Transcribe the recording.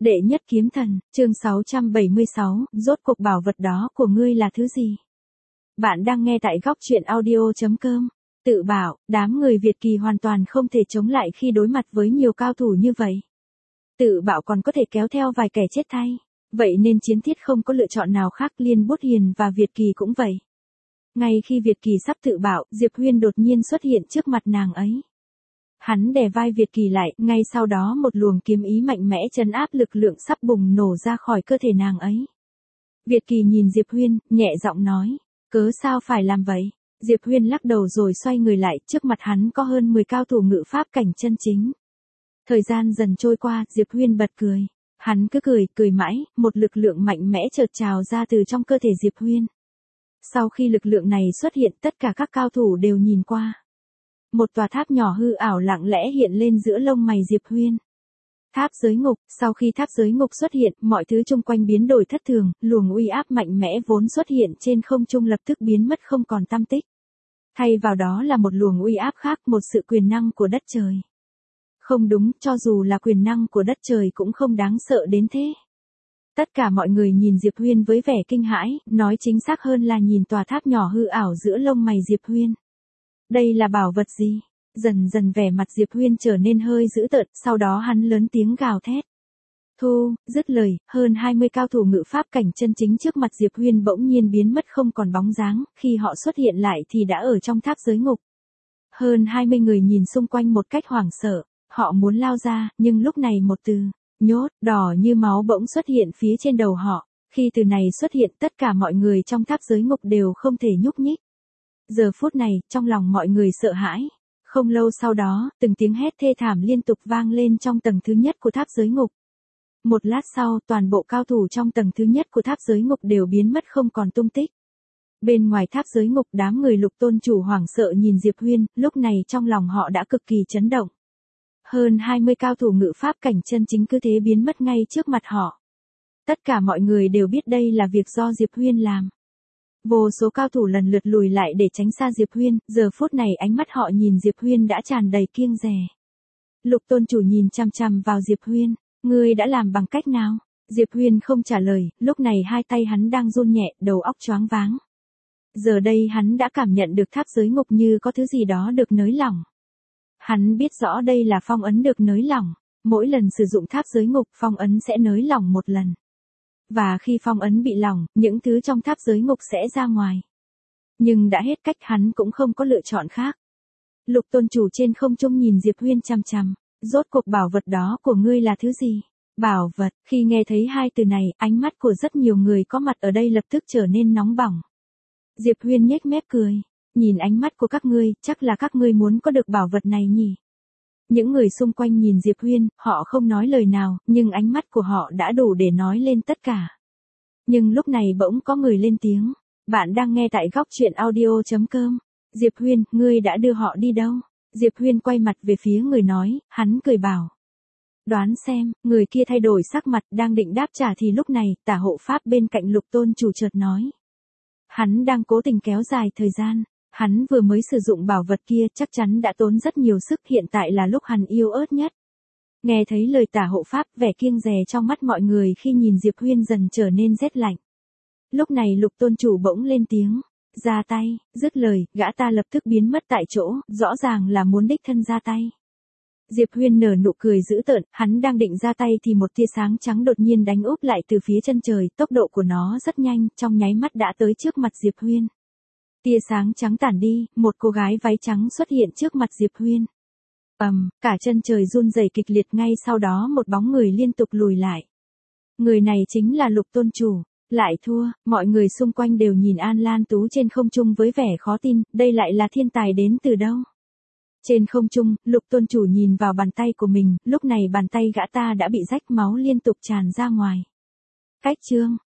Đệ nhất kiếm thần, chương 676, rốt cuộc bảo vật đó của ngươi là thứ gì? Bạn đang nghe tại góc truyện audio.com. Tự bảo, đám người Việt Kỳ hoàn toàn không thể chống lại khi đối mặt với nhiều cao thủ như vậy. Tự bảo còn có thể kéo theo vài kẻ chết thay. Vậy nên chiến thiết không có lựa chọn nào khác, Liên Bút Hiền và Việt Kỳ cũng vậy. Ngay khi Việt Kỳ sắp tự bảo, Diệp Huyên đột nhiên xuất hiện trước mặt nàng ấy. Hắn đè vai Việt Kỳ lại, ngay sau đó một luồng kiếm ý mạnh mẽ trấn áp lực lượng sắp bùng nổ ra khỏi cơ thể nàng ấy. Việt Kỳ nhìn Diệp Huyên, nhẹ giọng nói, cớ sao phải làm vậy? Diệp Huyên lắc đầu rồi xoay người lại, trước mặt hắn có hơn 10 cao thủ ngự pháp cảnh chân chính. Thời gian dần trôi qua, Diệp Huyên bật cười. Hắn cứ cười mãi, một lực lượng mạnh mẽ chợt trào ra từ trong cơ thể Diệp Huyên. Sau khi lực lượng này xuất hiện, tất cả các cao thủ đều nhìn qua. Một tòa tháp nhỏ hư ảo lặng lẽ hiện lên giữa lông mày Diệp Huyên. Tháp giới ngục, sau khi tháp giới ngục xuất hiện, mọi thứ xung quanh biến đổi thất thường, luồng uy áp mạnh mẽ vốn xuất hiện trên không trung lập tức biến mất không còn tăm tích. Thay vào đó là một luồng uy áp khác, một sự quyền năng của đất trời. Không đúng, cho dù là quyền năng của đất trời cũng không đáng sợ đến thế. Tất cả mọi người nhìn Diệp Huyên với vẻ kinh hãi, nói chính xác hơn là nhìn tòa tháp nhỏ hư ảo giữa lông mày Diệp Huyên. Đây là bảo vật gì? Dần dần vẻ mặt Diệp Huyên trở nên hơi dữ tợn, sau đó hắn lớn tiếng gào thét. Thu, dứt lời, hơn 20 cao thủ ngự pháp cảnh chân chính trước mặt Diệp Huyên bỗng nhiên biến mất không còn bóng dáng, khi họ xuất hiện lại thì đã ở trong tháp giới ngục. Hơn 20 người nhìn xung quanh một cách hoảng sợ, họ muốn lao ra, nhưng lúc này một từ, nhốt, đỏ như máu bỗng xuất hiện phía trên đầu họ. Khi từ này xuất hiện, tất cả mọi người trong tháp giới ngục đều không thể nhúc nhích. Giờ phút này, trong lòng mọi người sợ hãi. Không lâu sau đó, từng tiếng hét thê thảm liên tục vang lên trong tầng thứ nhất của tháp giới ngục. Một lát sau, toàn bộ cao thủ trong tầng thứ nhất của tháp giới ngục đều biến mất không còn tung tích. Bên ngoài tháp giới ngục, đám người Lục tôn chủ hoảng sợ nhìn Diệp Huyên, lúc này trong lòng họ đã cực kỳ chấn động. Hơn 20 cao thủ ngự pháp cảnh chân chính cứ thế biến mất ngay trước mặt họ. Tất cả mọi người đều biết đây là việc do Diệp Huyên làm. Vô số cao thủ lần lượt lùi lại để tránh xa Diệp Huyên, giờ phút này ánh mắt họ nhìn Diệp Huyên đã tràn đầy kiêng dè. Lục tôn chủ nhìn chằm chằm vào Diệp Huyên, ngươi đã làm bằng cách nào? Diệp Huyên không trả lời, lúc này hai tay hắn đang run nhẹ, đầu óc choáng váng. Giờ đây hắn đã cảm nhận được tháp giới ngục như có thứ gì đó được nới lỏng. Hắn biết rõ đây là phong ấn được nới lỏng, mỗi lần sử dụng tháp giới ngục phong ấn sẽ nới lỏng một lần. Và khi phong ấn bị lỏng, những thứ trong tháp giới ngục sẽ ra ngoài. Nhưng đã hết cách, hắn cũng không có lựa chọn khác. Lục tôn chủ trên không trung nhìn Diệp Huyên chằm chằm, rốt cuộc bảo vật đó của ngươi là thứ gì? Bảo vật, khi nghe thấy hai từ này, ánh mắt của rất nhiều người có mặt ở đây lập tức trở nên nóng bỏng. Diệp Huyên nhếch mép cười, nhìn ánh mắt của các ngươi, chắc là các ngươi muốn có được bảo vật này nhỉ? Những người xung quanh nhìn Diệp Huyên, họ không nói lời nào, nhưng ánh mắt của họ đã đủ để nói lên tất cả. Nhưng lúc này bỗng có người lên tiếng. Bạn đang nghe tại góc truyện audio.com. Diệp Huyên, ngươi đã đưa họ đi đâu? Diệp Huyên quay mặt về phía người nói, hắn cười bảo. Đoán xem, người kia thay đổi sắc mặt, đang định đáp trả thì lúc này, tả hộ pháp bên cạnh Lục tôn chủ chợt nói. Hắn đang cố tình kéo dài thời gian. Hắn vừa mới sử dụng bảo vật kia chắc chắn đã tốn rất nhiều sức, hiện tại là lúc hắn yếu ớt nhất. Nghe thấy lời tả hộ pháp, vẻ kiêng dè trong mắt mọi người khi nhìn Diệp Huyên dần trở nên rét lạnh. Lúc này Lục tôn chủ bỗng lên tiếng, ra tay, dứt lời, gã ta lập tức biến mất tại chỗ, rõ ràng là muốn đích thân ra tay. Diệp Huyên nở nụ cười dữ tợn, hắn đang định ra tay thì một tia sáng trắng đột nhiên đánh úp lại từ phía chân trời, tốc độ của nó rất nhanh, trong nháy mắt đã tới trước mặt Diệp Huyên. Tia sáng trắng tản đi, một cô gái váy trắng xuất hiện trước mặt Diệp Huyên. Cả chân trời run rẩy kịch liệt, ngay sau đó một bóng người liên tục lùi lại. Người này chính là Lục tôn chủ. Lại thua, mọi người xung quanh đều nhìn An Lan Tú trên không trung với vẻ khó tin, đây lại là thiên tài đến từ đâu? Trên không trung, Lục tôn chủ nhìn vào bàn tay của mình, lúc này bàn tay gã ta đã bị rách, máu liên tục tràn ra ngoài. Cách chương,